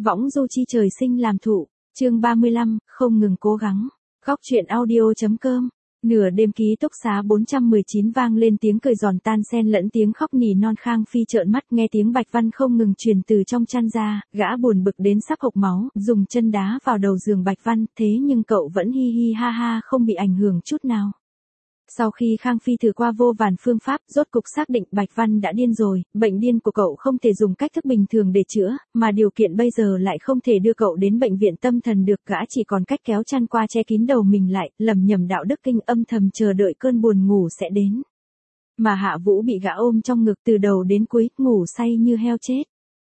Võng du chi trời sinh làm thụ, chương 35, không ngừng cố gắng. Góc truyện audio.com. Nửa đêm ký túc xá 419 vang lên tiếng cười giòn tan xen lẫn tiếng khóc nỉ non. Khang Phi trợn mắt nghe tiếng Bạch Văn không ngừng truyền từ trong chăn ra, gã buồn bực đến sắp hộc máu, dùng chân đá vào đầu giường Bạch Văn, thế nhưng cậu vẫn hi hi ha ha không bị ảnh hưởng chút nào. Sau khi Khang Phi thử qua vô vàn phương pháp, rốt cục xác định Bạch Văn đã điên rồi, bệnh điên của cậu không thể dùng cách thức bình thường để chữa, mà điều kiện bây giờ lại không thể đưa cậu đến bệnh viện tâm thần được, gã chỉ còn cách kéo chăn qua che kín đầu mình lại, lẩm nhẩm đạo đức kinh âm thầm chờ đợi cơn buồn ngủ sẽ đến. Mà Hạ Vũ bị gã ôm trong ngực từ đầu đến cuối, ngủ say như heo chết.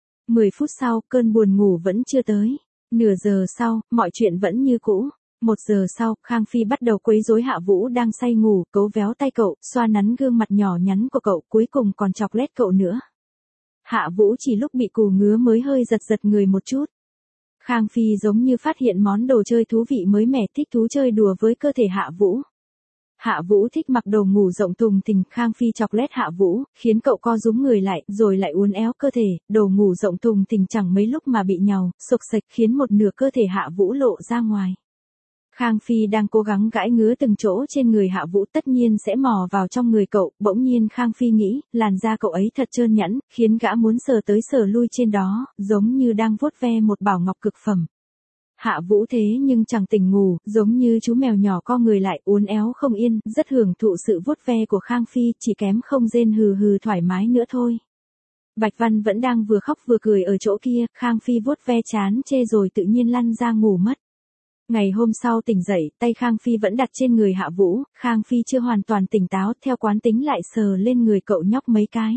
10 phút sau, cơn buồn ngủ vẫn chưa tới. Nửa giờ sau, mọi chuyện vẫn như cũ. 1 giờ sau, Khang Phi bắt đầu quấy rối Hạ Vũ đang say ngủ, cấu véo tay cậu, xoa nắn gương mặt nhỏ nhắn của cậu, cuối cùng còn chọc lét cậu nữa. Hạ Vũ chỉ lúc bị cù ngứa mới hơi giật giật người một chút. Khang Phi giống như phát hiện món đồ chơi thú vị mới mẻ, thích thú chơi đùa với cơ thể Hạ Vũ. Hạ Vũ thích mặc đồ ngủ rộng thùng thình, Khang Phi chọc lét Hạ Vũ, khiến cậu co rúm người lại, rồi lại uốn éo cơ thể, đồ ngủ rộng thùng thình chẳng mấy lúc mà bị nhàu, xộc xệch khiến một nửa cơ thể Hạ Vũ lộ ra ngoài. Khang Phi đang cố gắng gãi ngứa từng chỗ trên người Hạ Vũ, tất nhiên sẽ mò vào trong người cậu, bỗng nhiên Khang Phi nghĩ, làn da cậu ấy thật trơn nhẵn, khiến gã muốn sờ tới sờ lui trên đó, giống như đang vuốt ve một bảo ngọc cực phẩm. Hạ Vũ thế nhưng chẳng tỉnh ngủ, giống như chú mèo nhỏ co người lại, uốn éo không yên, rất hưởng thụ sự vuốt ve của Khang Phi, chỉ kém không rên hừ hừ thoải mái nữa thôi. Bạch Văn vẫn đang vừa khóc vừa cười ở chỗ kia, Khang Phi vuốt ve chán chê rồi tự nhiên lăn ra ngủ mất. Ngày hôm sau tỉnh dậy, tay Khang Phi vẫn đặt trên người Hạ Vũ, Khang Phi chưa hoàn toàn tỉnh táo, theo quán tính lại sờ lên người cậu nhóc mấy cái.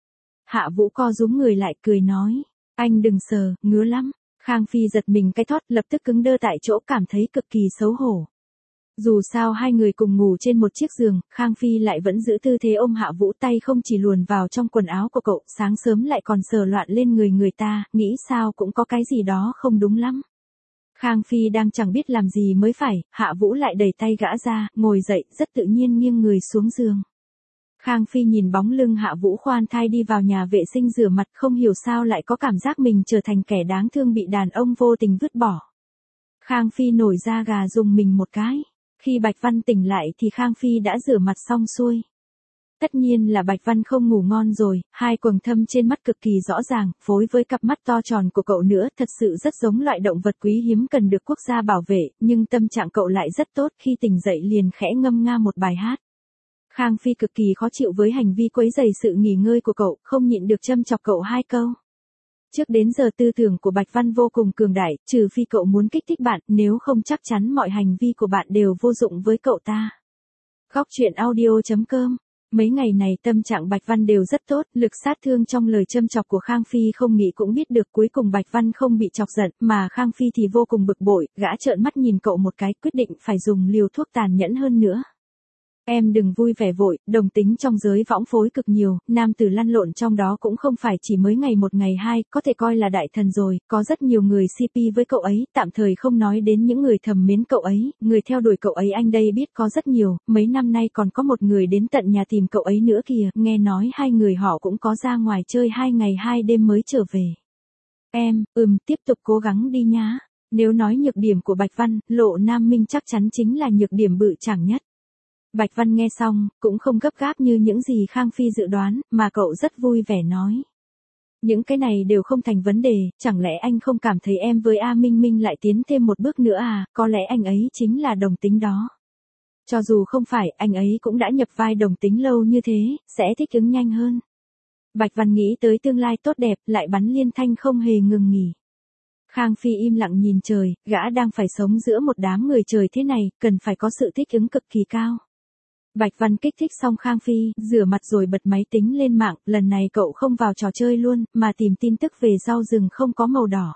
Hạ Vũ co rúm người lại cười nói, anh đừng sờ, ngứa lắm. Khang Phi giật mình cái thót, lập tức cứng đơ tại chỗ, cảm thấy cực kỳ xấu hổ. Dù sao hai người cùng ngủ trên một chiếc giường, Khang Phi lại vẫn giữ tư thế ôm Hạ Vũ, tay không chỉ luồn vào trong quần áo của cậu, sáng sớm lại còn sờ loạn lên người ta, nghĩ sao cũng có cái gì đó không đúng lắm. Khang Phi đang chẳng biết làm gì mới phải, Hạ Vũ lại đẩy tay gã ra, ngồi dậy, rất tự nhiên nghiêng người xuống giường. Khang Phi nhìn bóng lưng Hạ Vũ khoan thai đi vào nhà vệ sinh rửa mặt, không hiểu sao lại có cảm giác mình trở thành kẻ đáng thương bị đàn ông vô tình vứt bỏ. Khang Phi nổi da gà rùng mình một cái. Khi Bạch Văn tỉnh lại thì Khang Phi đã rửa mặt xong xuôi. Tất nhiên là Bạch Văn không ngủ ngon rồi, hai quầng thâm trên mắt cực kỳ rõ ràng, phối với cặp mắt to tròn của cậu nữa, thật sự rất giống loại động vật quý hiếm cần được quốc gia bảo vệ, nhưng tâm trạng cậu lại rất tốt, khi tỉnh dậy liền khẽ ngâm nga một bài hát. Khang Phi cực kỳ khó chịu với hành vi quấy rầy sự nghỉ ngơi của cậu, không nhịn được châm chọc cậu hai câu. Trước đến giờ tư tưởng của Bạch Văn vô cùng cường đại, trừ phi cậu muốn kích thích bạn, nếu không chắc chắn mọi hành vi của bạn đều vô dụng với cậu ta. Góc truyện audio.com. Mấy ngày này tâm trạng Bạch Văn đều rất tốt, lực sát thương trong lời châm chọc của Khang Phi không nghĩ cũng biết được, cuối cùng Bạch Văn không bị chọc giận, mà Khang Phi thì vô cùng bực bội, gã trợn mắt nhìn cậu một cái, quyết định phải dùng liều thuốc tàn nhẫn hơn nữa. Em đừng vui vẻ vội, đồng tính trong giới võng phối cực nhiều, nam tử lăn lộn trong đó cũng không phải chỉ mới ngày một ngày hai, có thể coi là đại thần rồi, có rất nhiều người CP với cậu ấy, tạm thời không nói đến những người thầm mến cậu ấy, người theo đuổi cậu ấy anh đây biết có rất nhiều, mấy năm nay còn có một người đến tận nhà tìm cậu ấy nữa kìa, nghe nói hai người họ cũng có ra ngoài chơi 2 ngày 2 đêm mới trở về. Em, tiếp tục cố gắng đi nhá. Nếu nói nhược điểm của Bạch Văn, Lộ Nam Minh chắc chắn chính là nhược điểm bự chảng nhất. Bạch Văn nghe xong, cũng không gấp gáp như những gì Khang Phi dự đoán, mà cậu rất vui vẻ nói. Những cái này đều không thành vấn đề, chẳng lẽ anh không cảm thấy em với A Minh Minh lại tiến thêm một bước nữa à, có lẽ anh ấy chính là đồng tính đó. Cho dù không phải, anh ấy cũng đã nhập vai đồng tính lâu như thế, sẽ thích ứng nhanh hơn. Bạch Văn nghĩ tới tương lai tốt đẹp, lại bắn liên thanh không hề ngừng nghỉ. Khang Phi im lặng nhìn trời, gã đang phải sống giữa một đám người trời thế này, cần phải có sự thích ứng cực kỳ cao. Bạch Văn kích thích xong Khang Phi, rửa mặt rồi bật máy tính lên mạng, lần này cậu không vào trò chơi luôn, mà tìm tin tức về rau rừng không có màu đỏ.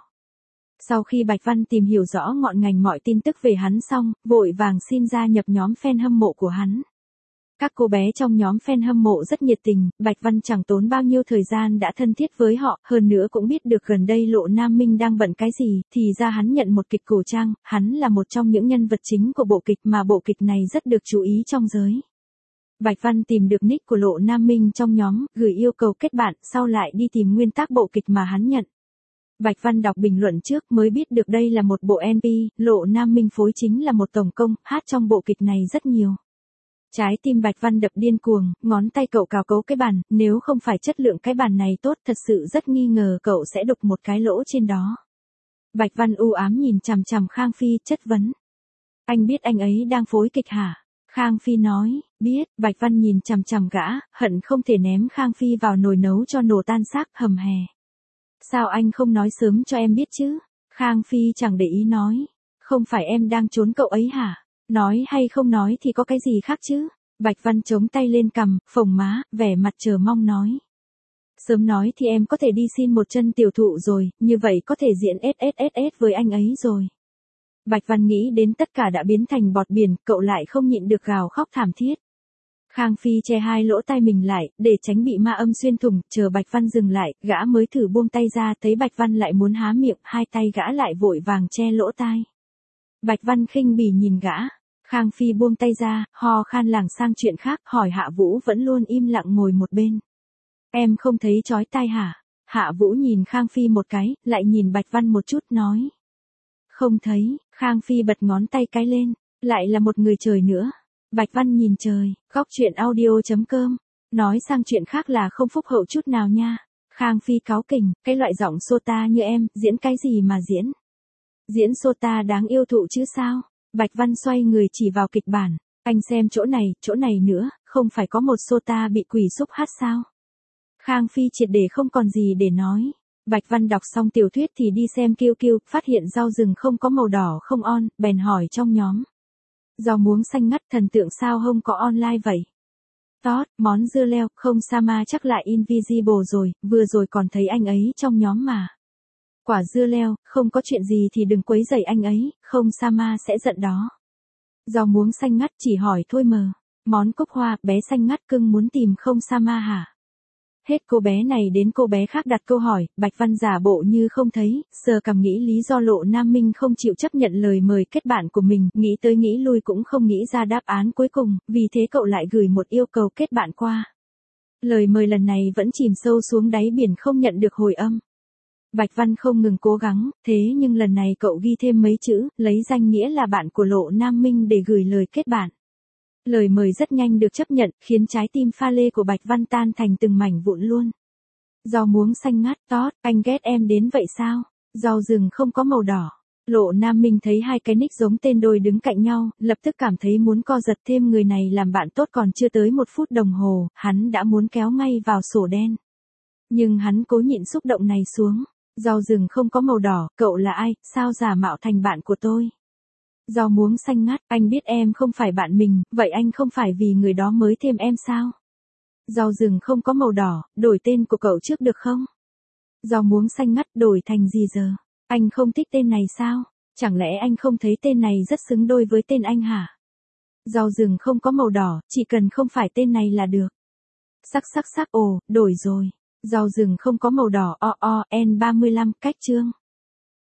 Sau khi Bạch Văn tìm hiểu rõ ngọn ngành mọi tin tức về hắn xong, vội vàng xin gia nhập nhóm fan hâm mộ của hắn. Các cô bé trong nhóm fan hâm mộ rất nhiệt tình, Bạch Văn chẳng tốn bao nhiêu thời gian đã thân thiết với họ, hơn nữa cũng biết được gần đây Lộ Nam Minh đang bận cái gì, thì ra hắn nhận một kịch cổ trang, hắn là một trong những nhân vật chính của bộ kịch mà bộ kịch này rất được chú ý trong giới. Bạch Văn tìm được nick của Lộ Nam Minh trong nhóm, gửi yêu cầu kết bạn, sau lại đi tìm nguyên tác bộ kịch mà hắn nhận. Bạch Văn đọc bình luận trước mới biết được đây là một bộ NP, Lộ Nam Minh phối chính là một tổng công, hát trong bộ kịch này rất nhiều. Trái tim Bạch Văn đập điên cuồng, ngón tay cậu cào cấu cái bàn, nếu không phải chất lượng cái bàn này tốt thật sự rất nghi ngờ cậu sẽ đục một cái lỗ trên đó. Bạch Văn u ám nhìn chằm chằm Khang Phi, chất vấn. Anh biết anh ấy đang phối kịch hả? Khang Phi nói, biết. Bạch Văn nhìn chằm chằm gã, hận không thể ném Khang Phi vào nồi nấu cho nổ tan xác, hầm hè. Sao anh không nói sớm cho em biết chứ? Khang Phi chẳng để ý nói. Không phải em đang trốn cậu ấy hả? Nói hay không nói thì có cái gì khác chứ? Bạch Văn chống tay lên cằm, phồng má, vẻ mặt chờ mong nói. Sớm nói thì em có thể đi xin một chân tiểu thụ rồi, như vậy có thể diễn SSSS với anh ấy rồi. Bạch Văn nghĩ đến tất cả đã biến thành bọt biển, cậu lại không nhịn được gào khóc thảm thiết. Khang Phi che hai lỗ tai mình lại, để tránh bị ma âm xuyên thủng, chờ Bạch Văn dừng lại, gã mới thử buông tay ra, thấy Bạch Văn lại muốn há miệng, hai tay gã lại vội vàng che lỗ tai. Bạch Văn khinh bỉ nhìn gã. Khang Phi buông tay ra, ho khan lảng sang chuyện khác, hỏi Hạ Vũ vẫn luôn im lặng ngồi một bên. Em không thấy chói tai hả? Hạ Vũ nhìn Khang Phi một cái, lại nhìn Bạch Văn một chút nói. Không thấy. Khang Phi bật ngón tay cái lên, lại là một người trời nữa. Bạch Văn nhìn trời, góc chuyện audio.com. Nói sang chuyện khác là không phúc hậu chút nào nha. Khang Phi cáu kỉnh, cái loại giọng sota như em, diễn cái gì mà diễn? Diễn sota đáng yêu thụ chứ sao? Bạch Văn xoay người chỉ vào kịch bản. Anh xem chỗ này nữa, không phải có một sota bị quỷ xúc hát sao? Khang Phi triệt để không còn gì để nói. Bạch Văn đọc xong tiểu thuyết thì đi xem QQ, phát hiện rau rừng không có màu đỏ không on, bèn hỏi trong nhóm. Rau muống xanh ngắt thần tượng sao không có online vậy? Tốt, món dưa leo, không Sama chắc lại invisible rồi, vừa rồi còn thấy anh ấy trong nhóm mà. Quả dưa leo, không có chuyện gì thì đừng quấy rầy anh ấy, không Sama sẽ giận đó. Rau muống xanh ngắt chỉ hỏi thôi mờ. Món cúc hoa, bé xanh ngắt cưng muốn tìm không Sama hả? Hết cô bé này đến cô bé khác đặt câu hỏi, Bạch Văn giả bộ như không thấy, sờ cằm nghĩ lý do Lộ Nam Minh không chịu chấp nhận lời mời kết bạn của mình, nghĩ tới nghĩ lui cũng không nghĩ ra đáp án cuối cùng, vì thế cậu lại gửi một yêu cầu kết bạn qua. Lời mời lần này vẫn chìm sâu xuống đáy biển không nhận được hồi âm. Bạch Văn không ngừng cố gắng, thế nhưng lần này cậu ghi thêm mấy chữ, lấy danh nghĩa là bạn của Lộ Nam Minh để gửi lời kết bạn. Lời mời rất nhanh được chấp nhận, khiến trái tim pha lê của Bạch Văn tan thành từng mảnh vụn luôn. Rau muống xanh ngắt, tốt, anh ghét em đến vậy sao? Rau rừng không có màu đỏ. Lộ Nam Minh thấy hai cái nick giống tên đôi đứng cạnh nhau, lập tức cảm thấy muốn co giật thêm người này làm bạn tốt, còn chưa tới 1 phút đồng hồ, hắn đã muốn kéo ngay vào sổ đen. Nhưng hắn cố nhịn xúc động này xuống. Rau rừng không có màu đỏ, cậu là ai, sao giả mạo thành bạn của tôi? Rau muống xanh ngắt, anh biết em không phải bạn mình, vậy anh không phải vì người đó mới thêm em sao? Rau rừng không có màu đỏ, đổi tên của cậu trước được không? Rau muống xanh ngắt đổi thành gì giờ? Anh không thích tên này sao? Chẳng lẽ anh không thấy tên này rất xứng đôi với tên anh hả? Rau rừng không có màu đỏ, chỉ cần không phải tên này là được. Sắc, ồ, đổi rồi. Rau rừng không có màu đỏ, N35, cách chương.